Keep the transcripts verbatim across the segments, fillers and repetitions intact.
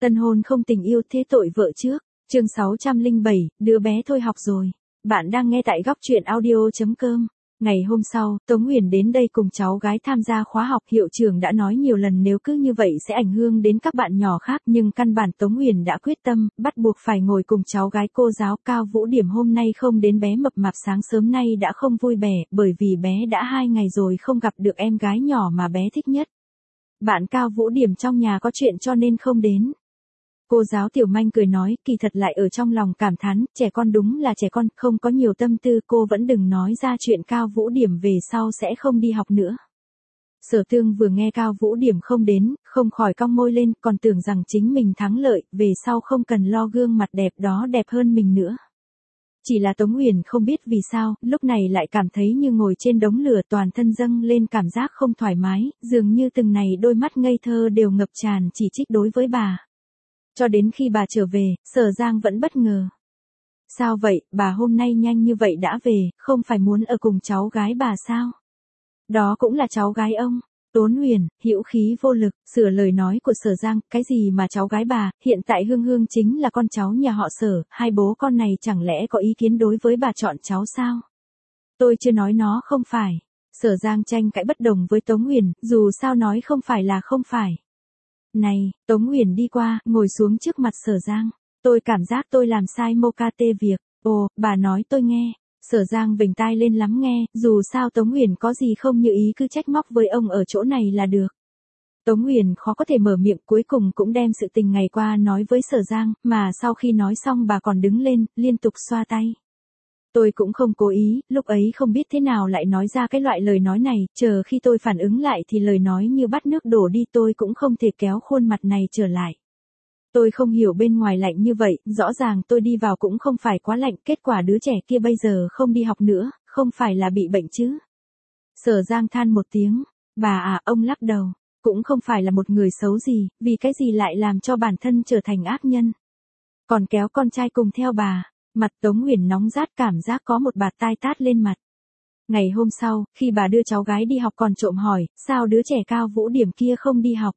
Tân hôn không tình yêu thế tội vợ trước. Chương sáu trăm lẻ bảy, đứa bé thôi học rồi. Bạn đang nghe tại góc truyện audio chấm com. Ngày hôm sau, Tống Uyển đến đây cùng cháu gái tham gia khóa học. Hiệu trưởng đã nói nhiều lần nếu cứ như vậy sẽ ảnh hưởng đến các bạn nhỏ khác, nhưng căn bản Tống Uyển đã quyết tâm, bắt buộc phải ngồi cùng cháu gái cô giáo. Cao Vũ Điểm hôm nay không đến, bé mập mạp sáng sớm nay đã không vui vẻ, bởi vì bé đã hai ngày rồi không gặp được em gái nhỏ mà bé thích nhất. Bạn Cao Vũ Điểm trong nhà có chuyện cho nên không đến. Cô giáo Tiểu Manh cười nói, kỳ thật lại ở trong lòng cảm thán, trẻ con đúng là trẻ con, không có nhiều tâm tư, cô vẫn đừng nói ra chuyện Cao Vũ Điểm về sau sẽ không đi học nữa. Sở Tương vừa nghe Cao Vũ Điểm không đến, không khỏi cong môi lên, còn tưởng rằng chính mình thắng lợi, về sau không cần lo gương mặt đẹp đó đẹp hơn mình nữa. Chỉ là Tống Uyển không biết vì sao, lúc này lại cảm thấy như ngồi trên đống lửa, toàn thân dâng lên cảm giác không thoải mái, dường như từng này đôi mắt ngây thơ đều ngập tràn chỉ trích đối với bà. Cho đến khi bà trở về, Sở Giang vẫn bất ngờ. Sao vậy, bà hôm nay nhanh như vậy đã về, không phải muốn ở cùng cháu gái bà sao? Đó cũng là cháu gái ông. Tống Uyển, hữu khí vô lực, sửa lời nói của Sở Giang, cái gì mà cháu gái bà, hiện tại Hương Hương chính là con cháu nhà họ Sở, hai bố con này chẳng lẽ có ý kiến đối với bà chọn cháu sao? Tôi chưa nói nó không phải. Sở Giang tranh cãi bất đồng với Tống Uyển, dù sao nói không phải là không phải. Này, Tống Uyển đi qua, ngồi xuống trước mặt Sở Giang. Tôi cảm giác tôi làm sai mô ca tê việc. Ồ, bà nói tôi nghe. Sở Giang vểnh tai lên lắng nghe, dù sao Tống Uyển có gì không như ý cứ trách móc với ông ở chỗ này là được. Tống Uyển khó có thể mở miệng, cuối cùng cũng đem sự tình ngày qua nói với Sở Giang, mà sau khi nói xong bà còn đứng lên, liên tục xoa tay. Tôi cũng không cố ý, lúc ấy không biết thế nào lại nói ra cái loại lời nói này, chờ khi tôi phản ứng lại thì lời nói như bắt nước đổ đi, tôi cũng không thể kéo khuôn mặt này trở lại. Tôi không hiểu bên ngoài lạnh như vậy, rõ ràng tôi đi vào cũng không phải quá lạnh, kết quả đứa trẻ kia bây giờ không đi học nữa, không phải là bị bệnh chứ. Sở Giang than một tiếng, bà à, ông lắc đầu, cũng không phải là một người xấu gì, vì cái gì lại làm cho bản thân trở thành ác nhân. Còn kéo con trai cùng theo bà. Mặt Tống Uyển nóng rát, cảm giác có một bạt tai tát lên mặt. Ngày hôm sau, khi bà đưa cháu gái đi học còn trộm hỏi, sao đứa trẻ Cao Vũ Điểm kia không đi học?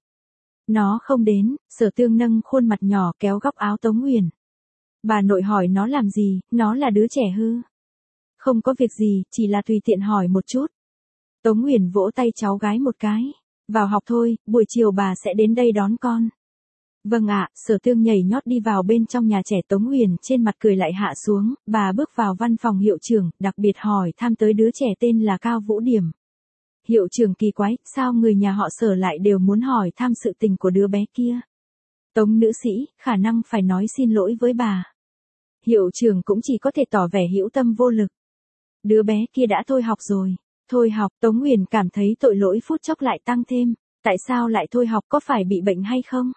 Nó không đến. Sở Tương nâng khuôn mặt nhỏ kéo góc áo Tống Uyển. Bà nội hỏi nó làm gì, nó là đứa trẻ hư. Không có việc gì, chỉ là tùy tiện hỏi một chút. Tống Uyển vỗ tay cháu gái một cái. Vào học thôi, buổi chiều bà sẽ đến đây đón con. Vâng ạ. Sở Tương nhảy nhót đi vào bên trong nhà trẻ. Tống Uyển trên mặt cười lại hạ xuống, bà bước vào văn phòng hiệu trưởng, đặc biệt hỏi thăm tới đứa trẻ tên là Cao Vũ Điểm. Hiệu trưởng kỳ quái, sao người nhà họ Sở lại đều muốn hỏi thăm sự tình của đứa bé kia? Tống nữ sĩ, khả năng phải nói xin lỗi với bà. Hiệu trưởng cũng chỉ có thể tỏ vẻ hữu tâm vô lực. Đứa bé kia đã thôi học rồi. Thôi học, Tống Uyển cảm thấy tội lỗi phút chốc lại tăng thêm. Tại sao lại thôi học, có phải bị bệnh hay không?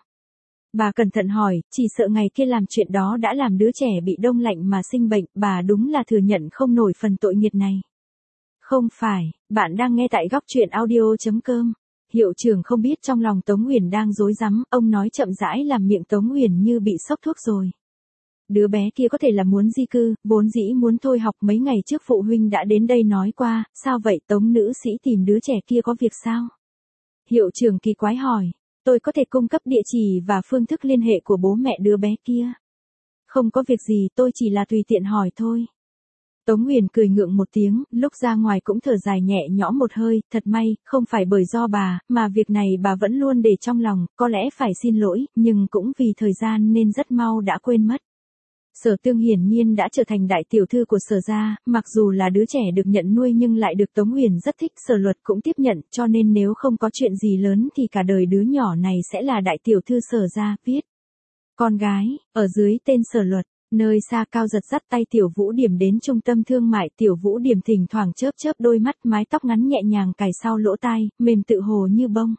Bà cẩn thận hỏi, chỉ sợ ngày kia làm chuyện đó đã làm đứa trẻ bị đông lạnh mà sinh bệnh, bà đúng là thừa nhận không nổi phần tội nghiệp này. Không phải, bạn đang nghe tại góc truyện audio chấm com. Hiệu trưởng không biết trong lòng Tống Uyển đang rối rắm, ông nói chậm rãi làm miệng Tống Uyển như bị sốc thuốc rồi. Đứa bé kia có thể là muốn di cư, vốn dĩ muốn thôi học, mấy ngày trước phụ huynh đã đến đây nói qua, sao vậy Tống nữ sĩ tìm đứa trẻ kia có việc sao? Hiệu trưởng kỳ quái hỏi. Tôi có thể cung cấp địa chỉ và phương thức liên hệ của bố mẹ đứa bé kia. Không có việc gì, tôi chỉ là tùy tiện hỏi thôi. Tống Uyển cười ngượng một tiếng, lúc ra ngoài cũng thở dài nhẹ nhõm một hơi, thật may, không phải bởi do bà, mà việc này bà vẫn luôn để trong lòng, có lẽ phải xin lỗi, nhưng cũng vì thời gian nên rất mau đã quên mất. Sở Tương hiển nhiên đã trở thành đại tiểu thư của Sở gia, mặc dù là đứa trẻ được nhận nuôi nhưng lại được Tống Uyển rất thích, Sở Luật cũng tiếp nhận, cho nên nếu không có chuyện gì lớn thì cả đời đứa nhỏ này sẽ là đại tiểu thư Sở gia, viết. Con gái, ở dưới tên Sở Luật, nơi xa Cao Giật dắt tay Tiểu Vũ Điểm đến trung tâm thương mại, Tiểu Vũ Điểm thỉnh thoảng chớp chớp đôi mắt, mái tóc ngắn nhẹ nhàng cài sau lỗ tai, mềm tự hồ như bông.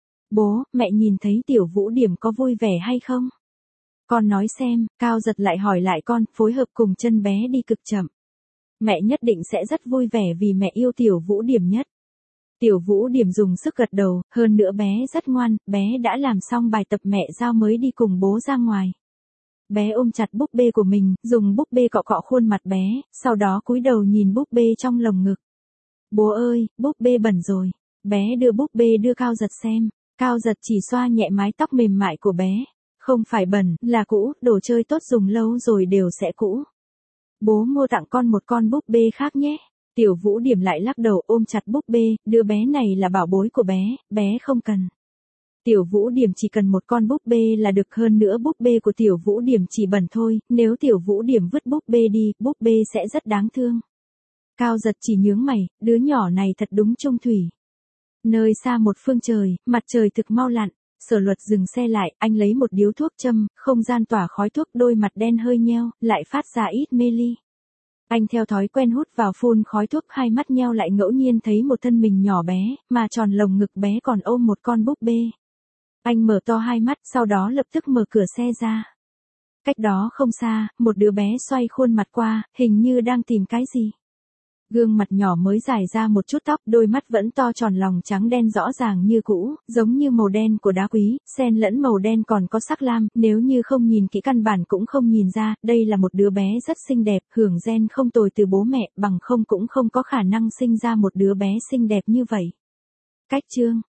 Bố, mẹ nhìn thấy Tiểu Vũ Điểm có vui vẻ hay không? Con nói xem, Cao Giật lại hỏi lại con, phối hợp cùng chân bé đi cực chậm. Mẹ nhất định sẽ rất vui vẻ vì mẹ yêu Tiểu Vũ Điểm nhất. Tiểu Vũ Điểm dùng sức gật đầu, hơn nữa bé rất ngoan, bé đã làm xong bài tập mẹ giao mới đi cùng bố ra ngoài. Bé ôm chặt búp bê của mình, dùng búp bê cọ cọ khuôn mặt bé, sau đó cúi đầu nhìn búp bê trong lồng ngực. Bố ơi, búp bê bẩn rồi. Bé đưa búp bê đưa Cao Giật xem. Cao Giật chỉ xoa nhẹ mái tóc mềm mại của bé. Không phải bẩn, là cũ, đồ chơi tốt dùng lâu rồi đều sẽ cũ. Bố mua tặng con một con búp bê khác nhé. Tiểu Vũ Điểm lại lắc đầu ôm chặt búp bê, đứa bé này là bảo bối của bé, bé không cần. Tiểu Vũ Điểm chỉ cần một con búp bê là được, hơn nữa búp bê của Tiểu Vũ Điểm chỉ bẩn thôi, nếu Tiểu Vũ Điểm vứt búp bê đi, búp bê sẽ rất đáng thương. Cao Giật chỉ nhướng mày, đứa nhỏ này thật đúng trung thủy. Nơi xa một phương trời, mặt trời thực mau lặn, Sở Luật dừng xe lại, anh lấy một điếu thuốc châm, không gian tỏa khói thuốc, đôi mặt đen hơi nheo, lại phát ra ít mê ly. Anh theo thói quen hút vào phun khói thuốc, hai mắt nheo lại ngẫu nhiên thấy một thân mình nhỏ bé, mà tròn lồng ngực bé còn ôm một con búp bê. Anh mở to hai mắt, sau đó lập tức mở cửa xe ra. Cách đó không xa, một đứa bé xoay khuôn mặt qua, hình như đang tìm cái gì. Gương mặt nhỏ mới dài ra một chút tóc, đôi mắt vẫn to tròn lòng trắng đen rõ ràng như cũ, giống như màu đen của đá quý, xen lẫn màu đen còn có sắc lam, nếu như không nhìn kỹ căn bản cũng không nhìn ra, đây là một đứa bé rất xinh đẹp, hưởng gen không tồi từ bố mẹ, bằng không cũng không có khả năng sinh ra một đứa bé xinh đẹp như vậy. Cách chương